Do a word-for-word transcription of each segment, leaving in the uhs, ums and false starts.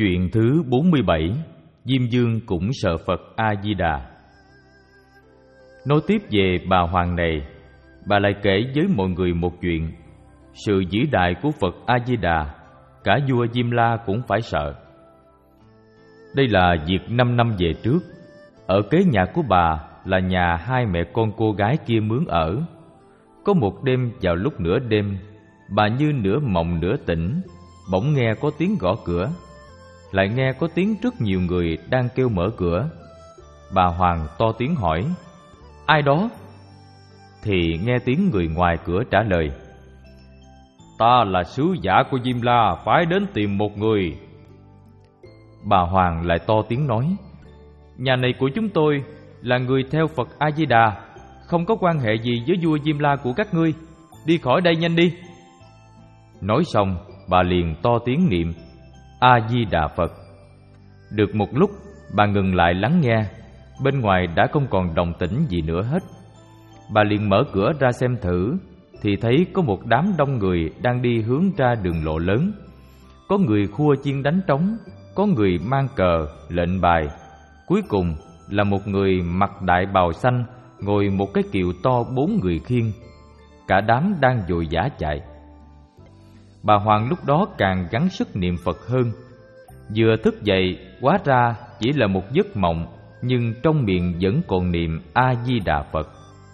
Chuyện thứ bốn mươi bảy. Diêm Vương cũng sợ Phật A-di-đà. Nói tiếp về bà hoàng này, bà lại kể với mọi người một chuyện. Sự vĩ đại của Phật A-di-đà, cả vua Diêm La cũng phải sợ. Đây là việc năm năm về trước. Ở kế nhà của bà là nhà hai mẹ con cô gái kia mướn ở. Có một đêm vào lúc nửa đêm, bà như nửa mộng nửa tỉnh, bỗng nghe có tiếng gõ cửa. Lại nghe có tiếng rất nhiều người đang kêu mở cửa. Bà hoàng to tiếng hỏi: "Ai đó?" Thì nghe tiếng người ngoài cửa trả lời: "Ta là sứ giả của Diêm La, phải đến tìm một người." Bà hoàng lại to tiếng nói: "Nhà này của chúng tôi là người theo Phật A-di-đà, không có quan hệ gì với vua Diêm La của các ngươi. Đi khỏi đây nhanh đi." Nói xong, bà liền to tiếng niệm A-di-đà Phật. Được một lúc, bà ngừng lại lắng nghe. Bên ngoài đã không còn động tĩnh gì nữa hết. Bà liền mở cửa ra xem thử, thì thấy có một đám đông người đang đi hướng ra đường lộ lớn. Có người khua chiên đánh trống, có người mang cờ, lệnh bài. Cuối cùng là một người mặc đại bào xanh, ngồi một cái kiệu to bốn người khiêng. Cả đám đang vội vã chạy. Bà hoàng lúc đó càng gắng sức niệm Phật hơn. Vừa thức dậy, hóa ra chỉ là một giấc mộng, nhưng trong miệng vẫn còn niệm A-di-đà Phật.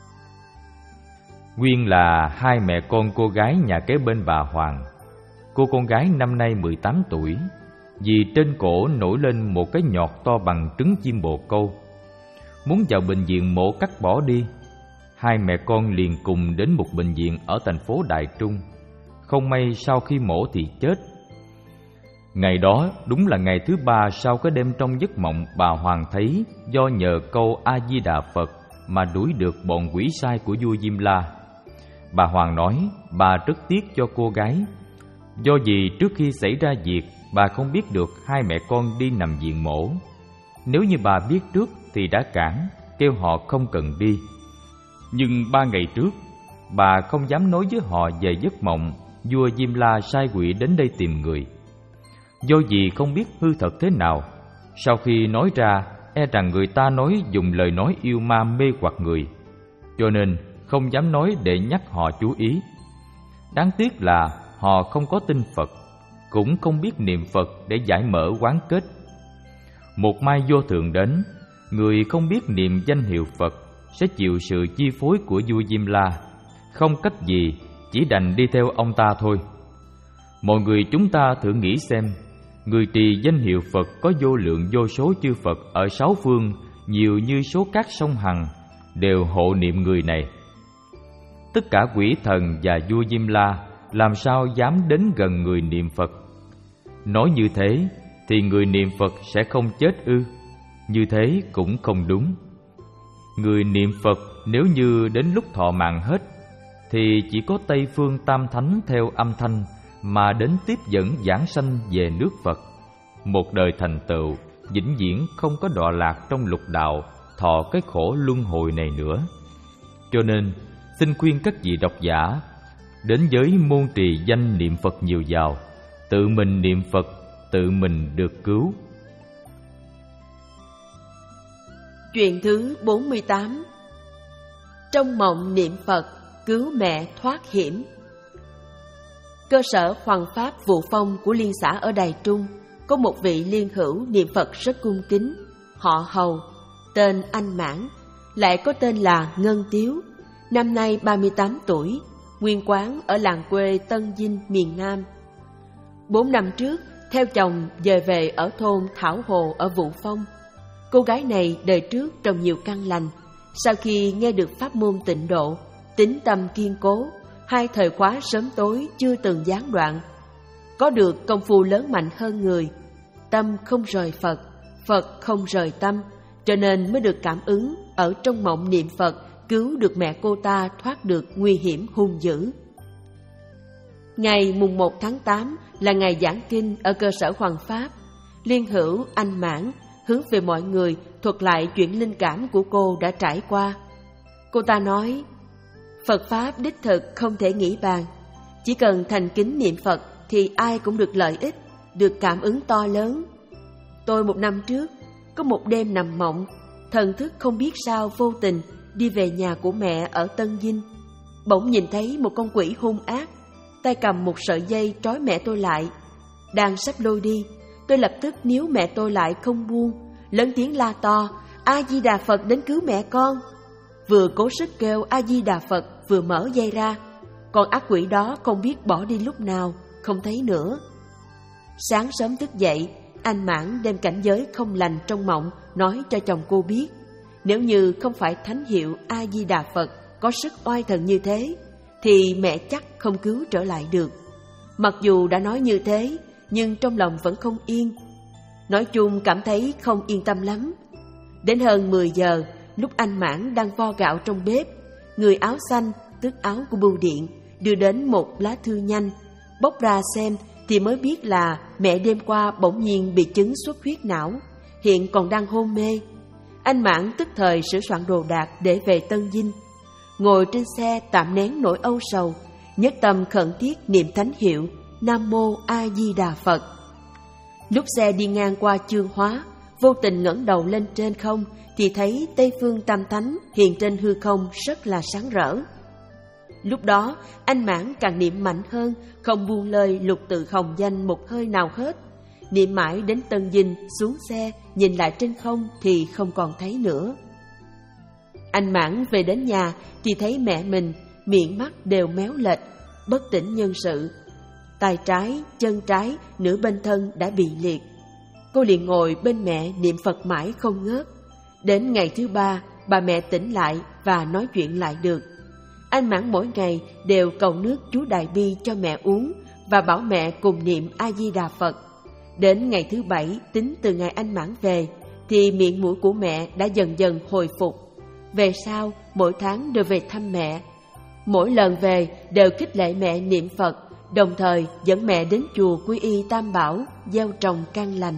Nguyên là hai mẹ con cô gái nhà kế bên bà hoàng. Cô con gái năm nay mười tám tuổi, vì trên cổ nổi lên một cái nhọt to bằng trứng chim bồ câu. Muốn vào bệnh viện mổ cắt bỏ đi. Hai mẹ con liền cùng đến một bệnh viện ở thành phố Đại Trung. Không may sau khi mổ thì chết. Ngày đó đúng là ngày thứ ba sau cái đêm trong giấc mộng bà hoàng thấy do nhờ câu A-di-đà Phật mà đuổi được bọn quỷ sai của vua Diêm La. Bà hoàng nói bà rất tiếc cho cô gái. Do vì trước khi xảy ra việc, bà không biết được hai mẹ con đi nằm viện mổ. Nếu như bà biết trước thì đã cản, kêu họ không cần đi. Nhưng ba ngày trước, bà không dám nói với họ về giấc mộng vua Diêm La sai quỷ đến đây tìm người. Do vì không biết hư thật thế nào, sau khi nói ra e rằng người ta nói dùng lời nói yêu ma mê hoặc người, cho nên không dám nói để nhắc họ chú ý. Đáng tiếc là họ không có tin Phật, cũng không biết niệm Phật để giải mở oán kết. Một mai vô thường đến, người không biết niệm danh hiệu Phật sẽ chịu sự chi phối của vua Diêm La. Không cách gì, chỉ đành đi theo ông ta thôi. Mọi người chúng ta thử nghĩ xem, người trì danh hiệu Phật có vô lượng vô số chư Phật ở sáu phương, nhiều như số cát sông Hằng, đều hộ niệm người này. Tất cả quỷ thần và vua Diêm La làm sao dám đến gần người niệm Phật? Nói như thế thì người niệm Phật sẽ không chết ư? Như thế cũng không đúng. Người niệm Phật nếu như đến lúc thọ mạng hết, thì chỉ có Tây Phương Tam Thánh theo âm thanh mà đến tiếp dẫn giảng sanh về nước Phật. Một đời thành tựu, vĩnh viễn không có đọa lạc trong lục đạo, thọ cái khổ luân hồi này nữa. Cho nên, xin khuyên các vị độc giả đến với môn trì danh niệm Phật nhiều vào, tự mình niệm Phật, tự mình được cứu. Chuyện thứ bốn mươi tám. Trong mộng niệm Phật, cứu mẹ thoát hiểm. Cơ sở Hoằng Pháp Vụ Phong của liên xã ở Đài Trung có một vị liên hữu niệm Phật rất cung kính, họ Hầu, tên Anh Mãn, lại có tên là Ngân Tiếu, năm nay ba mươi tám tuổi, nguyên quán ở làng quê Tân Vinh, miền Nam. Bốn năm trước, theo chồng dời về ở thôn Thảo Hồ ở Vụ Phong. Cô gái này đời trước trồng nhiều căn lành, sau khi nghe được pháp môn tịnh độ, tín tâm kiên cố, hai thời khóa sớm tối chưa từng gián đoạn. Có được công phu lớn mạnh hơn người, tâm không rời Phật, Phật không rời tâm, cho nên mới được cảm ứng ở trong mộng niệm Phật cứu được mẹ cô ta thoát được nguy hiểm hung dữ. Ngày mùng một tháng tám là ngày giảng kinh ở cơ sở Hoằng Pháp. Liên hữu Anh Mãn hướng về mọi người thuật lại chuyện linh cảm của cô đã trải qua. Cô ta nói, Phật Pháp đích thực không thể nghĩ bàn. Chỉ cần thành kính niệm Phật thì ai cũng được lợi ích, được cảm ứng to lớn, Tôi một năm trước, có một đêm nằm mộng, thần thức không biết sao vô tình đi về nhà của mẹ ở Tân Dinh. Bỗng nhìn thấy một con quỷ hung ác, tay cầm một sợi dây trói mẹ tôi lại. Đang sắp lôi đi, tôi lập tức níu mẹ tôi lại không buông, lớn tiếng la to: A-di-đà Phật đến cứu mẹ con. Vừa cố sức kêu A-di-đà Phật, vừa mở dây ra. Con ác quỷ đó không biết bỏ đi lúc nào, không thấy nữa. Sáng sớm thức dậy, anh Mãn đem cảnh giới không lành trong mộng nói cho chồng cô biết. Nếu như không phải thánh hiệu A-di-đà Phật có sức oai thần như thế, thì mẹ chắc không cứu trở lại được. Mặc dù đã nói như thế, nhưng trong lòng vẫn không yên. Nói chung cảm thấy không yên tâm lắm. Đến hơn mười giờ, lúc anh Mãn đang vo gạo trong bếp, người áo xanh, tức áo của bưu điện, đưa đến một lá thư nhanh. Bóc ra xem thì mới biết là mẹ đêm qua bỗng nhiên bị chứng xuất huyết não, hiện còn đang hôn mê. Anh Mãn tức thời sửa soạn đồ đạc để về Tân Dinh. Ngồi trên xe tạm nén nỗi âu sầu, nhất tâm khẩn thiết niệm thánh hiệu Nam Mô A Di Đà Phật. Lúc xe đi ngang qua Chương Hóa, vô tình ngẩng đầu lên trên không thì thấy Tây Phương Tam Thánh hiện trên hư không rất là sáng rỡ. Lúc đó anh Mãn càng niệm mạnh hơn, không buông lời lục tự hồng danh một hơi nào hết. Niệm mãi đến Tân Dinh, xuống xe nhìn lại trên không thì không còn thấy nữa. Anh Mãn về đến nhà thì thấy mẹ mình miệng mắt đều méo lệch, bất tỉnh nhân sự. Tay trái, chân trái, nửa bên thân đã bị liệt. Cô liền ngồi bên mẹ niệm Phật mãi không ngớt. Đến ngày thứ ba, bà mẹ tỉnh lại và nói chuyện lại được. Anh Mãn mỗi ngày đều cầu nước chú Đại Bi cho mẹ uống và bảo mẹ cùng niệm A-di-đà Phật. Đến ngày thứ bảy, tính từ ngày anh Mãn về, thì miệng mũi của mẹ đã dần dần hồi phục. Về sau, mỗi tháng đều về thăm mẹ. Mỗi lần về đều khích lệ mẹ niệm Phật, đồng thời dẫn mẹ đến chùa Quy Y Tam Bảo, gieo trồng căn lành.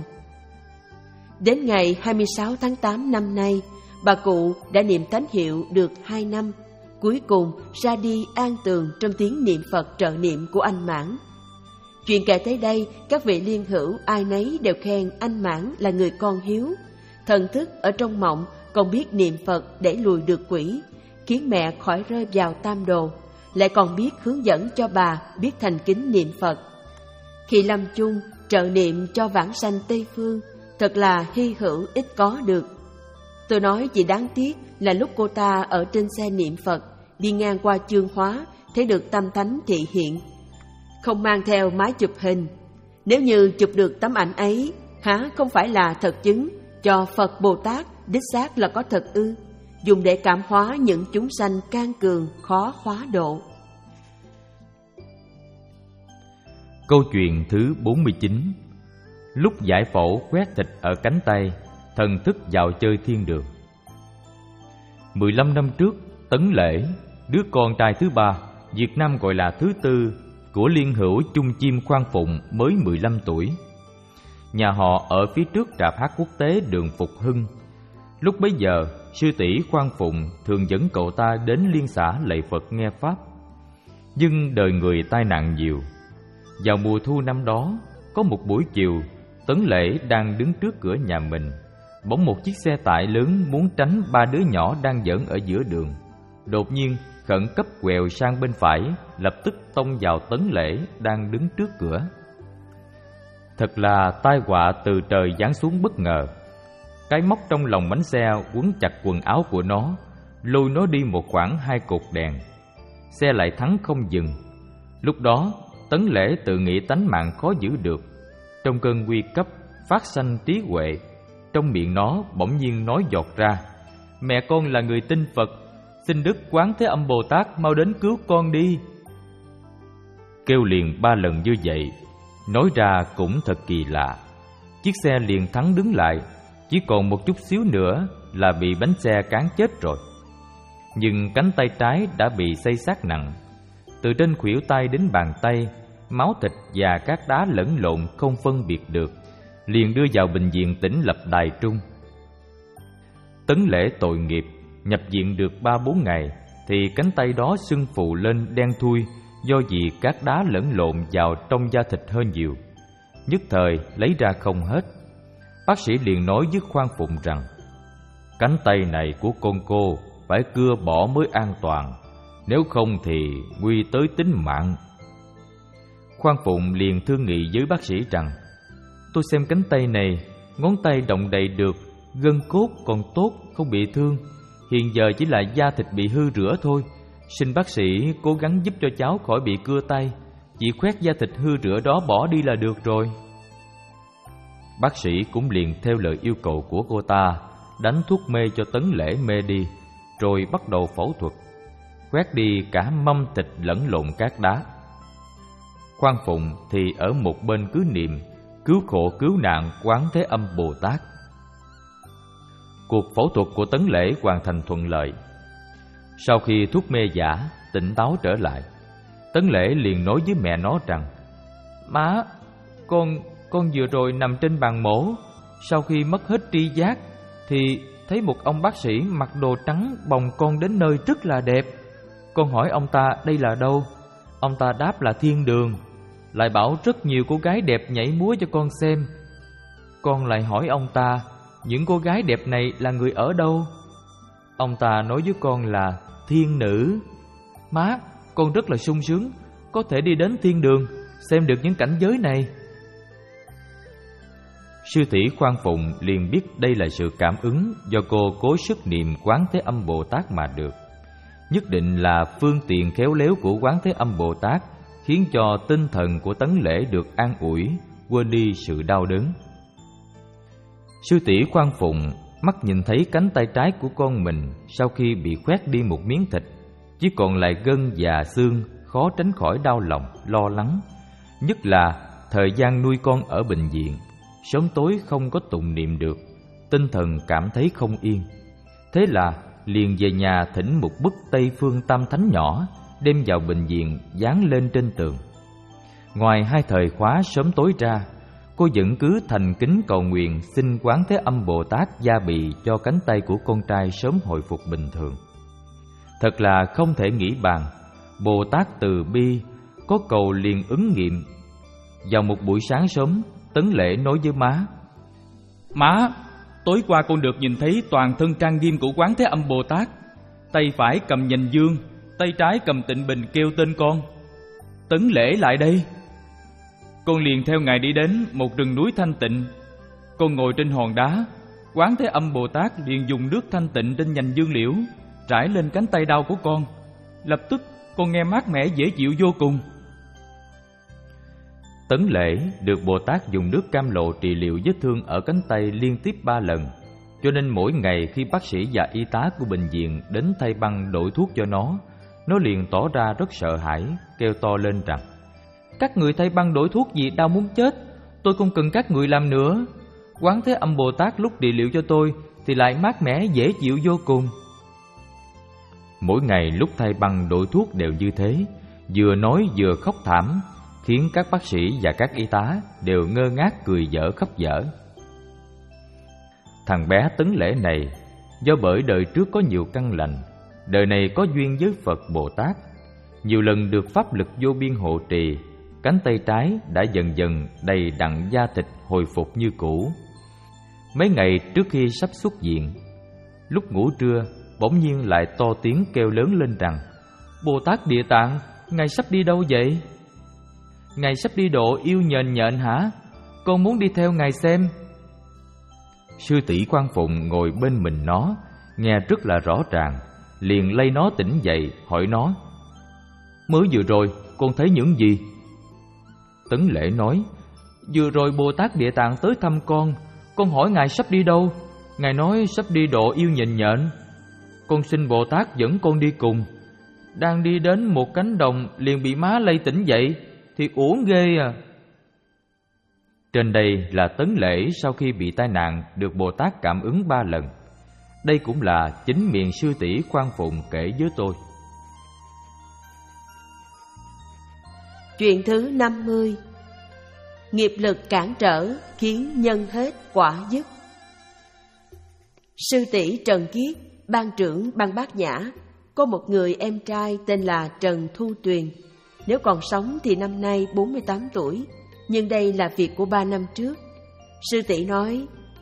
Đến ngày hai mươi sáu tháng tám năm nay, bà cụ đã niệm thánh hiệu được hai năm, cuối cùng ra đi an tường trong tiếng niệm Phật trợ niệm của anh Mãn. Chuyện kể tới đây, các vị liên hữu ai nấy đều khen anh Mãn là người con hiếu. Thần thức ở trong mộng còn biết niệm Phật để lùi được quỷ, khiến mẹ khỏi rơi vào tam đồ, lại còn biết hướng dẫn cho bà biết thành kính niệm Phật. Khi lâm chung trợ niệm cho vãng sanh Tây Phương, thật là hy hữu ít có được. Tôi nói chỉ đáng tiếc là lúc cô ta ở trên xe niệm Phật, đi ngang qua Chương Hóa, thấy được Tam Thánh thị hiện, không mang theo máy chụp hình. Nếu như chụp được tấm ảnh ấy, há không phải là thật chứng cho Phật Bồ Tát đích xác là có thật ư, dùng để cảm hóa những chúng sanh can cường khó hóa độ. Câu chuyện thứ bốn mươi chín. Lúc giải phẫu quét thịt ở cánh tay, thần thức vào chơi thiên đường. Mười lăm năm trước, Tấn Lễ, đứa con trai thứ ba, Việt Nam gọi là thứ tư, của liên hữu Chung Chim Khoan Phụng mới mười lăm tuổi. Nhà họ ở phía trước rạp hát quốc tế đường Phục Hưng. Lúc bấy giờ, sư tỷ Khoan Phụng thường dẫn cậu ta đến liên xã lạy Phật nghe Pháp. Nhưng đời người tai nạn nhiều. Vào mùa thu năm đó, có một buổi chiều, Tấn Lễ đang đứng trước cửa nhà mình. Bỗng một chiếc xe tải lớn muốn tránh ba đứa nhỏ đang giỡn ở giữa đường. Đột nhiên, khẩn cấp quẹo sang bên phải, lập tức tông vào Tấn Lễ đang đứng trước cửa. Thật là tai họa từ trời giáng xuống bất ngờ. Cái móc trong lòng bánh xe quấn chặt quần áo của nó, lôi nó đi một khoảng hai cột đèn. Xe lại thắng không dừng. Lúc đó, Tấn Lễ tự nghĩ tánh mạng khó giữ được. Trong cơn nguy cấp, phát sanh trí huệ. Trong miệng nó bỗng nhiên nói giọt ra: "Mẹ con là người tin Phật, xin Đức Quán Thế Âm Bồ Tát mau đến cứu con đi." Kêu liền ba lần như vậy, nói ra cũng thật kỳ lạ. Chiếc xe liền thắng đứng lại, chỉ còn một chút xíu nữa là bị bánh xe cán chết rồi. Nhưng cánh tay trái đã bị xây xát nặng. Từ trên khuỷu tay đến bàn tay, máu thịt và các đá lẫn lộn không phân biệt được, liền đưa vào bệnh viện tỉnh Lập Đài Trung. Tấn Lễ tội nghiệp, nhập viện được ba bốn ngày thì cánh tay đó sưng phù lên đen thui, do vì các đá lẫn lộn vào trong da thịt hơi nhiều, nhất thời lấy ra không hết. Bác sĩ liền nói với Khoan Phụng rằng cánh tay này của con cô phải cưa bỏ mới an toàn, nếu không thì nguy tới tính mạng. Khoan Phụng liền thương nghị với bác sĩ rằng tôi xem cánh tay này, ngón tay động đậy được, gân cốt còn tốt, không bị thương. Hiện giờ chỉ là da thịt bị hư rửa thôi. Xin bác sĩ cố gắng giúp cho cháu khỏi bị cưa tay, chỉ khoét da thịt hư rửa đó bỏ đi là được rồi. Bác sĩ cũng liền theo lời yêu cầu của cô ta, đánh thuốc mê cho Tấn Lễ mê đi, rồi bắt đầu phẫu thuật, quét đi cả mâm thịt lẫn lộn cát đá. Khoan Phụng thì ở một bên cứ niệm cứu khổ cứu nạn Quán Thế Âm Bồ Tát. Cuộc phẫu thuật của Tấn Lễ hoàn thành thuận lợi. Sau khi thuốc mê giả tỉnh táo trở lại, Tấn Lễ liền nói với mẹ nó rằng má, con con vừa rồi nằm trên bàn mổ, sau khi mất hết tri giác thì thấy một ông bác sĩ mặc đồ trắng bồng con đến nơi rất là đẹp. Con hỏi ông ta đây là đâu, ông ta đáp là thiên đường, lại bảo rất nhiều cô gái đẹp nhảy múa cho con xem. Con lại hỏi ông ta những cô gái đẹp này là người ở đâu. Ông ta nói với con là thiên nữ. Má, con rất là sung sướng, có thể đi đến thiên đường, xem được những cảnh giới này. Sư tỷ Khoan Phụng liền biết đây là sự cảm ứng do cô cố sức niệm Quán Thế Âm Bồ Tát mà được. Nhất định là phương tiện khéo léo của Quán Thế Âm Bồ Tát khiến cho tinh thần của Tấn Lễ được an ủi, quên đi sự đau đớn. Sư tỷ Khoan Phụng mắt nhìn thấy cánh tay trái của con mình sau khi bị khoét đi một miếng thịt, chỉ còn lại gân và xương, khó tránh khỏi đau lòng, lo lắng. Nhất là thời gian nuôi con ở bệnh viện, sớm tối không có tụng niệm được, tinh thần cảm thấy không yên. Thế là liền về nhà thỉnh một bức Tây Phương Tam Thánh nhỏ, đem vào bệnh viện dán lên trên tường. Ngoài hai thời khóa sớm tối ra, cô vẫn cứ thành kính cầu nguyện xin Quán Thế Âm Bồ Tát gia bị cho cánh tay của con trai sớm hồi phục bình thường. Thật là không thể nghĩ bàn, Bồ Tát từ bi, có cầu liền ứng nghiệm. Vào một buổi sáng sớm, Tấn Lễ nói với má: Má, tối qua con được nhìn thấy toàn thân trang nghiêm của Quán Thế Âm Bồ Tát. Tay phải cầm nhành dương, tay trái cầm tịnh bình kêu tên con: Tấn Lễ lại đây. Con liền theo ngài đi đến một rừng núi thanh tịnh. Con ngồi trên hòn đá, Quán Thế Âm Bồ Tát liền dùng nước thanh tịnh trên nhành dương liễu trải lên cánh tay đau của con. Lập tức con nghe mát mẻ dễ chịu vô cùng. Tấn Lễ được Bồ Tát dùng nước cam lộ trị liệu vết thương ở cánh tay liên tiếp ba lần, cho nên mỗi ngày khi bác sĩ và y tá của bệnh viện đến thay băng đổi thuốc cho nó, nó liền tỏ ra rất sợ hãi, kêu to lên rằng: Các người thay băng đổi thuốc gì đau muốn chết, tôi không cần các người làm nữa. Quán Thế Âm Bồ Tát lúc trị liệu cho tôi thì lại mát mẻ dễ chịu vô cùng. Mỗi ngày lúc thay băng đổi thuốc đều như thế, vừa nói vừa khóc thảm, khiến các bác sĩ và các y tá đều ngơ ngác cười dở khóc dở. Thằng bé Tấn Lễ này do bởi đời trước có nhiều căn lành, đời này có duyên với Phật Bồ Tát, nhiều lần được pháp lực vô biên hộ trì, cánh tay trái đã dần dần đầy đặn da thịt hồi phục như cũ. Mấy ngày trước khi sắp xuất viện, lúc ngủ trưa bỗng nhiên lại to tiếng kêu lớn lên rằng: Bồ Tát Địa Tạng, ngài sắp đi đâu vậy? Ngài sắp đi độ yêu nhện nhện hả? Con muốn đi theo ngài xem. Sư tỷ Khoan Phụng ngồi bên mình nó, nghe rất là rõ ràng, liền lay nó tỉnh dậy, hỏi nó: Mới vừa rồi con thấy những gì? Tấn Lễ nói: Vừa rồi Bồ Tát Địa Tạng tới thăm con, con hỏi ngài sắp đi đâu, ngài nói sắp đi độ yêu nhện nhện. Con xin Bồ Tát dẫn con đi cùng. Đang đi đến một cánh đồng liền bị má lay tỉnh dậy, thì uổng ghê à. Trên đây là Tấn Lễ sau khi bị tai nạn được Bồ Tát cảm ứng ba lần. Đây cũng là chính miệng sư tỷ Khoan Phụng kể với tôi. Chuyện thứ năm mươi. Nghiệp lực cản trở khiến nhân hết quả dứt. Sư tỷ Trần Kiết, ban trưởng ban Bát Nhã, có một người em trai tên là Trần Thu Tuyền. Nếu còn sống thì năm nay bốn mươi tám tuổi, nhưng đây là việc của ba năm trước. Sư tỷ nói,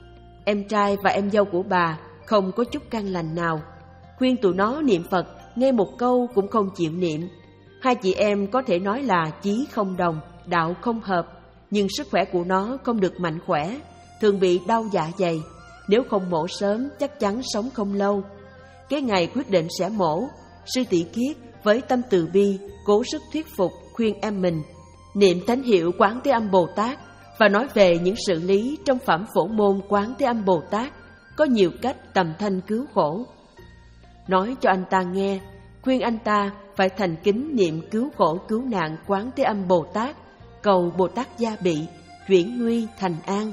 em trai và em dâu của bà không có chút căn lành nào. Khuyên tụi nó niệm Phật, nghe một câu cũng không chịu niệm. Hai chị em có thể nói là chí không đồng, đạo không hợp, nhưng sức khỏe của nó không được mạnh khỏe, thường bị đau dạ dày. Nếu không mổ sớm chắc chắn sống không lâu. Cái ngày quyết định sẽ mổ, sư tỷ Kiết với tâm từ bi cố sức thuyết phục khuyên em mình niệm thánh hiệu Quán Thế Âm Bồ Tát và nói về những sự lý trong phẩm phổ môn Quán Thế Âm Bồ Tát có nhiều cách tầm thanh cứu khổ. Nói cho anh ta nghe, khuyên anh ta phải thành kính niệm cứu khổ cứu nạn Quán Thế Âm Bồ Tát, cầu Bồ Tát gia bị, chuyển nguy thành an.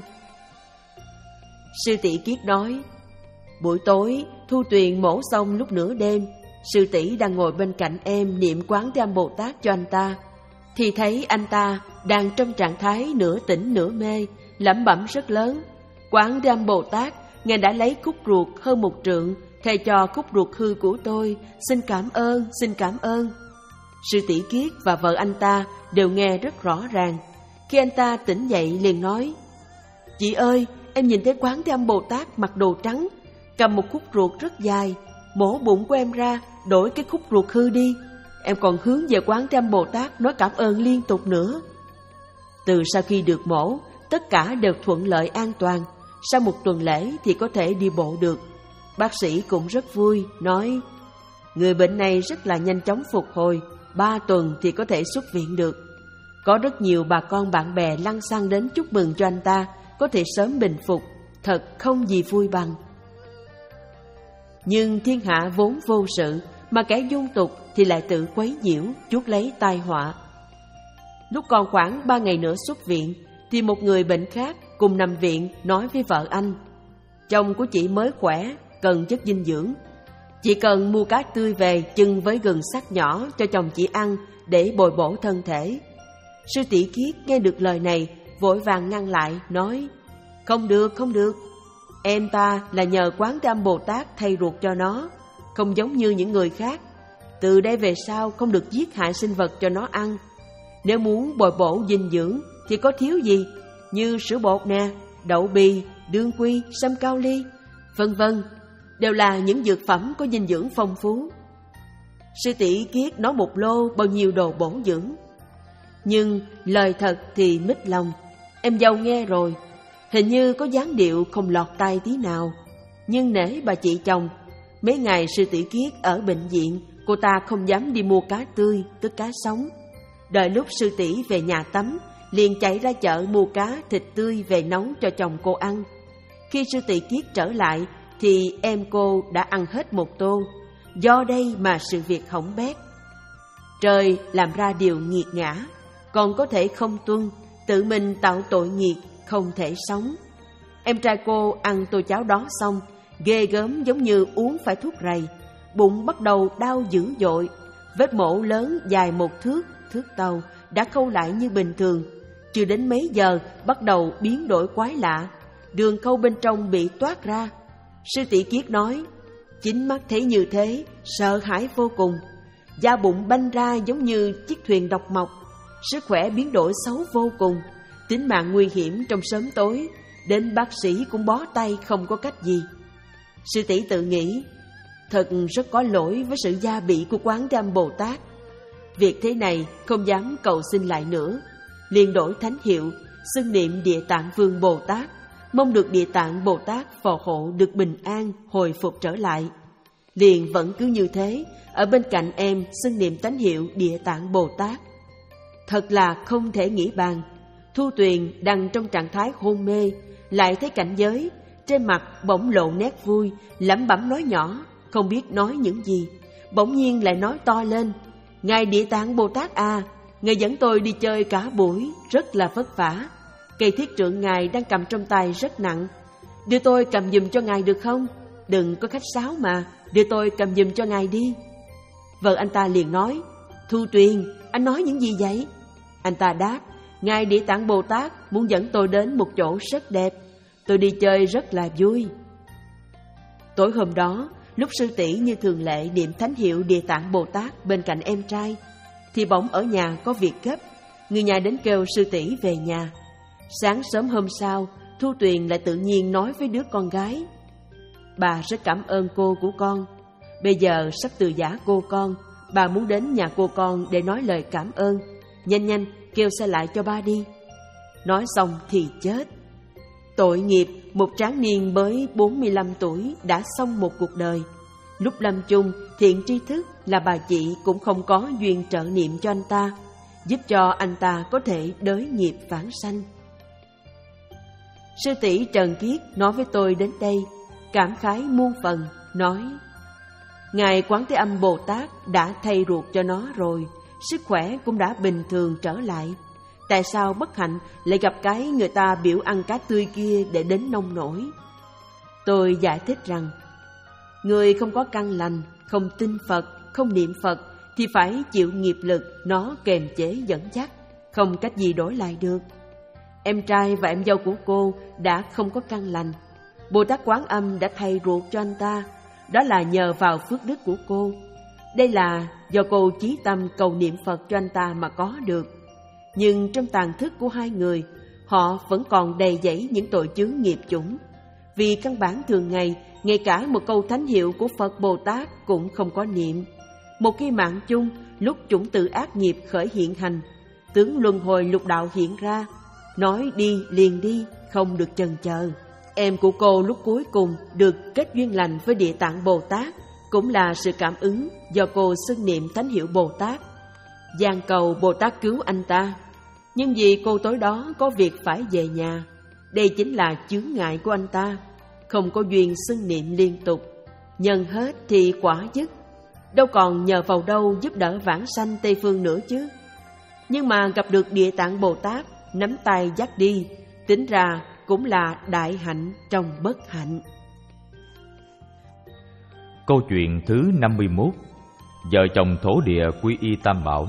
Sư tỷ Kiết nói, buổi tối Thu Tuyền mổ xong lúc nửa đêm, sư tỷ đang ngồi bên cạnh em niệm Quán Thế Âm Bồ Tát cho anh ta, thì thấy anh ta đang trong trạng thái nửa tỉnh nửa mê, lẩm bẩm rất lớn: Quán Thế Âm Bồ Tát, Ngài đã lấy khúc ruột hơn một trượng, thầy cho khúc ruột hư của tôi, xin cảm ơn, xin cảm ơn. Sư tỷ Kiết và vợ anh ta đều nghe rất rõ ràng. Khi anh ta tỉnh dậy liền nói: Chị ơi, em nhìn thấy Quán Thế Âm Bồ Tát mặc đồ trắng, cầm một khúc ruột rất dài, mổ bụng của em ra, đổi cái khúc ruột hư đi. Em còn hướng về Quán Thế Âm Bồ Tát nói cảm ơn liên tục nữa. Từ sau khi được mổ, tất cả đều thuận lợi an toàn. Sau một tuần lễ thì có thể đi bộ được. Bác sĩ cũng rất vui, nói: Người bệnh này rất là nhanh chóng phục hồi, ba tuần thì có thể xuất viện được. Có rất nhiều bà con bạn bè lăng xăng đến chúc mừng cho anh ta có thể sớm bình phục, thật không gì vui bằng. Nhưng thiên hạ vốn vô sự, mà kẻ dung tục thì lại tự quấy nhiễu, chuốc lấy tai họa. Lúc còn khoảng ba ngày nữa xuất viện, thì một người bệnh khác cùng nằm viện nói với vợ anh: Chồng của chị mới khỏe, cần chất dinh dưỡng. Chị cần mua cá tươi về chưng với gừng sắc nhỏ cho chồng chị ăn để bồi bổ thân thể. Sư tỷ Kiết nghe được lời này, vội vàng ngăn lại, nói: Không được, không được. Em ta là nhờ Quán Thế Âm Bồ Tát thay ruột cho nó, không giống như những người khác. Từ đây về sau không được giết hại sinh vật cho nó ăn. Nếu muốn bồi bổ dinh dưỡng thì có thiếu gì, như sữa bột nè, đậu bì, đương quy, sâm cao ly, vân vân, đều là những dược phẩm có dinh dưỡng phong phú. Sư tỷ Kiết nói một lô bao nhiêu đồ bổ dưỡng. Nhưng lời thật thì mít lòng. Em dâu nghe rồi, hình như có dáng điệu không lọt tai tí nào. Nhưng nể bà chị chồng, mấy ngày sư tỷ Kiết ở bệnh viện, cô ta không dám đi mua cá tươi, tức cá sống. Đợi lúc sư tỷ về nhà tắm, liền chạy ra chợ mua cá thịt tươi về nấu cho chồng cô ăn. Khi sư tỷ Kiết trở lại thì em cô đã ăn hết một tô. Do đây mà sự việc hỏng bét. Trời làm ra điều nghiệt ngã, còn có thể không tuân, tự mình tạo tội nghiệt, không thể sống. Em trai cô ăn tô cháo đó xong, ghê gớm giống như uống phải thuốc rầy, bụng bắt đầu đau dữ dội. Vết mổ lớn dài một thước, thước tàu đã khâu lại như bình thường. Chưa đến mấy giờ bắt đầu biến đổi quái lạ, đường khâu bên trong bị toát ra. Sư tỷ Kiết nói: Chính mắt thấy như thế, sợ hãi vô cùng. Da bụng banh ra giống như chiếc thuyền độc mộc, sức khỏe biến đổi xấu vô cùng, tính mạng nguy hiểm trong sớm tối, đến bác sĩ cũng bó tay không có cách gì. Sư tỷ tự nghĩ, thật rất có lỗi với sự gia bị của Quán Thế Âm Bồ Tát. Việc thế này không dám cầu xin lại nữa, liền đổi thánh hiệu, xưng niệm Địa Tạng Vương Bồ Tát, mong được Địa Tạng Bồ Tát phò hộ được bình an, hồi phục trở lại. Liền vẫn cứ như thế, ở bên cạnh em xưng niệm thánh hiệu Địa Tạng Bồ Tát. Thật là không thể nghĩ bàn. Thu Tuyền đang trong trạng thái hôn mê, lại thấy cảnh giới, trên mặt bỗng lộ nét vui, lẩm bẩm nói nhỏ, không biết nói những gì. Bỗng nhiên lại nói to lên: Ngài Địa Tạng Bồ Tát à, Ngài dẫn tôi đi chơi cả buổi, rất là vất vả. Cây thiết trượng Ngài đang cầm trong tay rất nặng, đưa tôi cầm giùm cho Ngài được không? Đừng có khách sáo mà, đưa tôi cầm giùm cho Ngài đi. Vợ anh ta liền nói: Thu Tuyền, anh nói những gì vậy? Anh ta đáp: Ngài Địa Tạng Bồ Tát muốn dẫn tôi đến một chỗ rất đẹp, tôi đi chơi rất là vui. Tối hôm đó, lúc sư tỷ như thường lệ niệm thánh hiệu Địa Tạng Bồ Tát bên cạnh em trai, thì bỗng ở nhà có việc gấp, người nhà đến kêu sư tỷ về nhà. Sáng sớm hôm sau, Thu Tuyền lại tự nhiên nói với đứa con gái: bà rất cảm ơn cô của con. Bây giờ sắp từ giã cô con, bà muốn đến nhà cô con để nói lời cảm ơn. Nhanh nhanh kêu xe lại cho ba đi. Nói xong thì chết. Tội nghiệp, một tráng niên mới bốn mươi lăm tuổi đã xong một cuộc đời. Lúc lâm chung, Thiện Tri Thức là bà chị cũng không có duyên trợ niệm cho anh ta, giúp cho anh ta có thể đới nghiệp vãng sanh. Sư tỷ Trần Kiết nói với tôi đến đây, cảm khái muôn phần, nói: Ngài Quán Thế Âm Bồ Tát đã thay ruột cho nó rồi, sức khỏe cũng đã bình thường trở lại. Tại sao bất hạnh lại gặp cái người ta biểu ăn cá tươi kia để đến nông nổi? Tôi giải thích rằng, người không có căn lành, không tin Phật, không niệm Phật thì phải chịu nghiệp lực nó kềm chế dẫn dắt, không cách gì đổi lại được. Em trai và em dâu của cô đã không có căn lành, Bồ Tát Quán Âm đã thay ruột cho anh ta, đó là nhờ vào phước đức của cô. Đây là do cô chí tâm cầu niệm Phật cho anh ta mà có được. Nhưng trong tàn thức của hai người, họ vẫn còn đầy dẫy những tội chướng nghiệp chủng. Vì căn bản thường ngày, ngay cả một câu thánh hiệu của Phật Bồ Tát cũng không có niệm. Một khi mạng chung, lúc chủng tử ác nghiệp khởi hiện hành, tướng luân hồi lục đạo hiện ra, nói đi liền đi, không được chần chờ. Em của cô lúc cuối cùng được kết duyên lành với Địa Tạng Bồ Tát, cũng là sự cảm ứng do cô xưng niệm thánh hiệu Bồ Tát, van cầu Bồ Tát cứu anh ta. Nhưng vì cô tối đó có việc phải về nhà, đây chính là chướng ngại của anh ta, không có duyên xưng niệm liên tục. Nhân hết thì quả dứt, đâu còn nhờ vào đâu giúp đỡ vãng sanh Tây Phương nữa chứ. Nhưng mà gặp được Địa Tạng Bồ Tát nắm tay dắt đi, tính ra cũng là đại hạnh trong bất hạnh. Câu chuyện thứ năm mươi mốt: Vợ chồng thổ địa quy y Tam Bảo.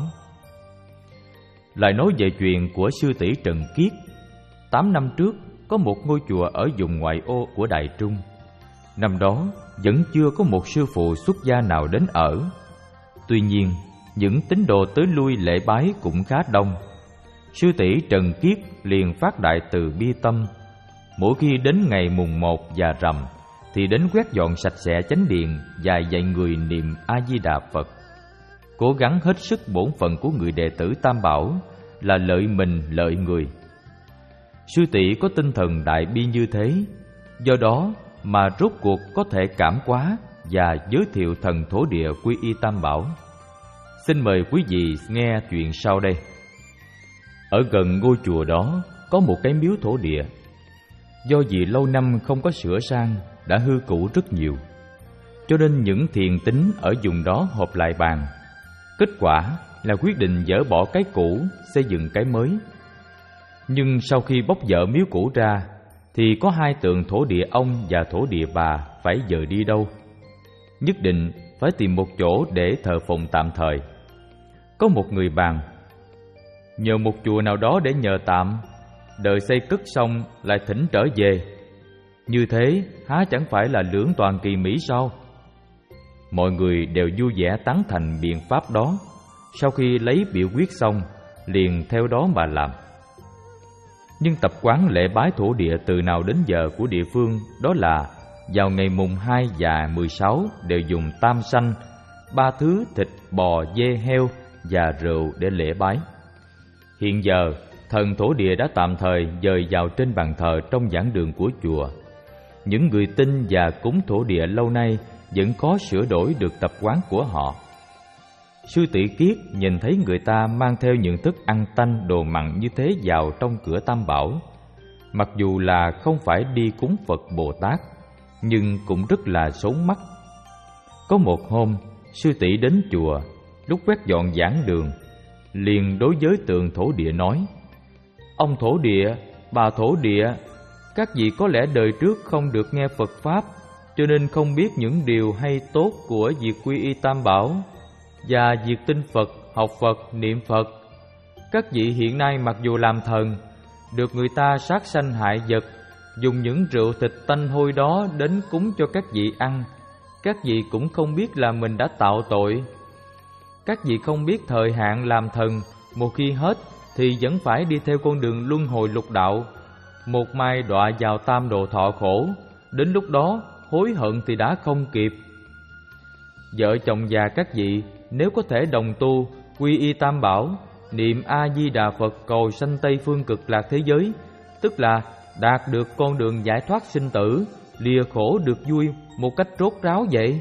Lại nói về chuyện của sư tỷ Trần Kiết. Tám năm trước, có một ngôi chùa ở vùng ngoại ô của Đài Trung. Năm đó, vẫn chưa có một sư phụ xuất gia nào đến ở. Tuy nhiên, những tín đồ tới lui lễ bái cũng khá đông. Sư tỷ Trần Kiết liền phát đại từ bi tâm. Mỗi khi đến ngày mùng một và rằm, thì đến quét dọn sạch sẽ chánh điện và dạy người niệm A-di-đà Phật. Cố gắng hết sức bổn phận của người đệ tử Tam Bảo là lợi mình lợi người. Sư tỷ có tinh thần đại bi như thế, do đó mà rốt cuộc có thể cảm hóa và giới thiệu thần thổ địa quy y Tam Bảo. Xin mời quý vị nghe chuyện sau đây. Ở gần ngôi chùa đó có một cái miếu thổ địa. Do vì lâu năm không có sửa sang, đã hư cũ rất nhiều, cho nên những thiền tín ở vùng đó họp lại bàn. Kết quả là quyết định dỡ bỏ cái cũ, xây dựng cái mới. Nhưng sau khi bóc dỡ miếu cũ ra, thì có hai tượng thổ địa ông và thổ địa bà phải dời đi đâu. Nhất định phải tìm một chỗ để thờ phụng tạm thời. Có một người bàn: nhờ một chùa nào đó để nhờ tạm, đợi xây cất xong lại thỉnh trở về. Như thế há chẳng phải là lưỡng toàn kỳ mỹ sao? Mọi người đều vui vẻ tán thành biện pháp đó. Sau khi lấy biểu quyết xong, liền theo đó mà làm. Nhưng tập quán lễ bái thổ địa từ nào đến giờ của địa phương đó là vào ngày mùng hai và mười sáu đều dùng tam sanh, ba thứ thịt bò, dê, heo và rượu để lễ bái. Hiện giờ, thần thổ địa đã tạm thời dời vào trên bàn thờ trong giảng đường của chùa. Những người tin và cúng thổ địa lâu nay vẫn có sửa đổi được tập quán của họ. Sư tỷ Kiết nhìn thấy người ta mang theo những thức ăn tanh đồ mặn như thế vào trong cửa Tam Bảo, mặc dù là không phải đi cúng Phật Bồ Tát, nhưng cũng rất là xấu mắt. Có một hôm, sư tỷ đến chùa, lúc quét dọn giảng đường, liền đối với tượng thổ địa nói: ông thổ địa, bà thổ địa, các vị có lẽ đời trước không được nghe Phật Pháp, cho nên không biết những điều hay tốt của việc quy y Tam Bảo và việc tin Phật, học Phật, niệm Phật. Các vị hiện nay mặc dù làm thần, được người ta sát sanh hại vật, dùng những rượu thịt tanh hôi đó đến cúng cho các vị ăn, các vị cũng không biết là mình đã tạo tội. Các vị không biết thời hạn làm thần, một khi hết thì vẫn phải đi theo con đường luân hồi lục đạo. một mai đọa vào tam đồ thọ khổ, đến lúc đó hối hận thì đã không kịp. Vợ chồng già các vị nếu có thể đồng tu, quy y tam bảo, niệm A-di-đà Phật cầu sanh Tây phương cực lạc thế giới, tức là đạt được con đường giải thoát sinh tử, lìa khổ được vui một cách rốt ráo vậy.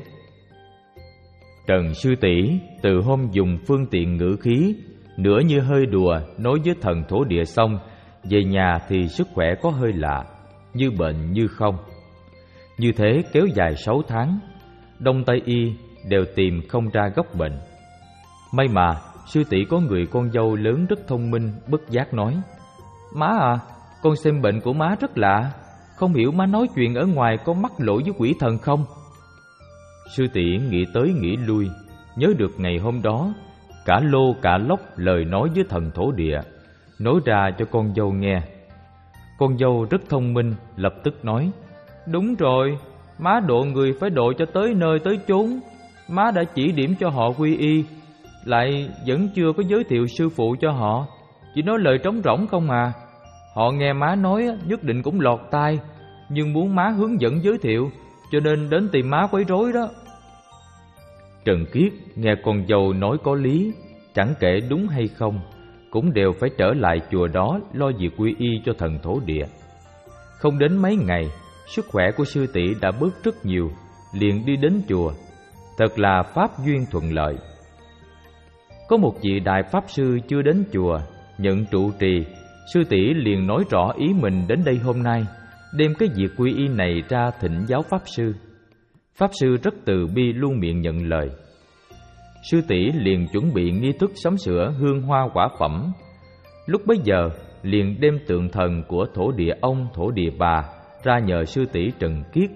Trần sư tỷ từ hôm dùng phương tiện ngữ khí, nửa như hơi đùa nói với thần thổ địa xong, về nhà thì sức khỏe có hơi lạ, như bệnh như không. Như thế kéo dài sáu tháng, Đông Tây y đều tìm không ra gốc bệnh. May mà sư tỷ có người con dâu lớn rất thông minh, bất giác nói: Má à, con xem bệnh của má rất lạ, không hiểu má nói chuyện ở ngoài có mắc lỗi với quỷ thần không? Sư tỷ nghĩ tới nghĩ lui, nhớ được ngày hôm đó cả lô cả lóc lời nói với thần thổ địa, nói ra cho con dâu nghe. Con dâu rất thông minh, lập tức nói: Đúng rồi, má độ người phải độ cho tới nơi tới chốn. Má đã chỉ điểm cho họ quy y, lại vẫn chưa có giới thiệu sư phụ cho họ, chỉ nói lời trống rỗng không à. Họ nghe má nói nhất định cũng lọt tai, nhưng muốn má hướng dẫn giới thiệu, cho nên đến tìm má quấy rối đó. Trần Kiết nghe con dâu nói có lý, chẳng kể đúng hay không, cũng đều phải trở lại chùa đó lo việc quy y cho thần thổ địa. Không đến mấy ngày, sức khỏe của sư tỷ đã bớt rất nhiều, liền đi đến chùa. Thật là pháp duyên thuận lợi. Có một vị đại pháp sư chưa đến chùa, nhận trụ trì, sư tỷ liền nói rõ ý mình đến đây hôm nay, đem cái việc quy y này ra thỉnh giáo pháp sư. Pháp sư rất từ bi luôn miệng nhận lời. Sư tỷ liền chuẩn bị nghi thức sắm sửa hương hoa quả phẩm. Lúc bấy giờ liền đem tượng thần của thổ địa ông, thổ địa bà ra nhờ sư tỷ Trần Kiết.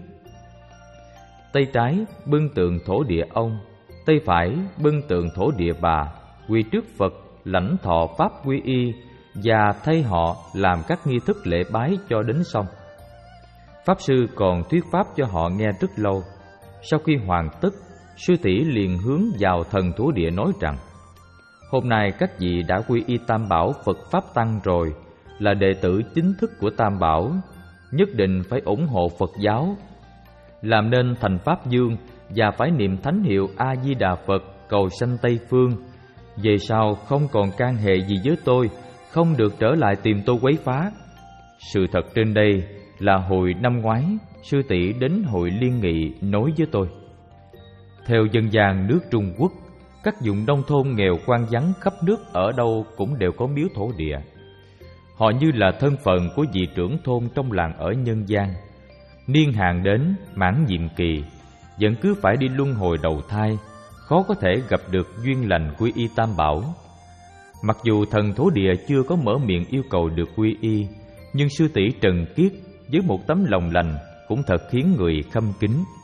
Tay trái bưng tượng thổ địa ông, tay phải bưng tượng thổ địa bà, quỳ trước Phật lãnh thọ pháp quy y và thay họ làm các nghi thức lễ bái cho đến xong. Pháp sư còn thuyết pháp cho họ nghe rất lâu. Sau khi hoàn tất, sư tỷ liền hướng vào thần thổ địa nói rằng: Hôm nay các vị đã quy y Tam Bảo Phật Pháp Tăng rồi, là đệ tử chính thức của Tam Bảo, nhất định phải ủng hộ Phật giáo, làm nên thành Pháp Dương và phải niệm thánh hiệu A-di-đà Phật cầu sanh Tây Phương. Về sau không còn can hệ gì với tôi, không được trở lại tìm tôi quấy phá. Sự thật trên đây là hồi năm ngoái, sư tỷ đến hội liên nghị nói với tôi. Theo dân gian nước Trung Quốc, các vùng nông thôn nghèo khoan vắng khắp nước ở đâu cũng đều có miếu thổ địa. Họ như là thân phận của vị trưởng thôn trong làng ở nhân gian. Niên hạn đến, mãn nhiệm kỳ, vẫn cứ phải đi luân hồi đầu thai, khó có thể gặp được duyên lành quy y Tam Bảo. Mặc dù thần thổ địa chưa có mở miệng yêu cầu được quy y, nhưng sư tỷ Trần Kiết với một tấm lòng lành cũng thật khiến người khâm kính.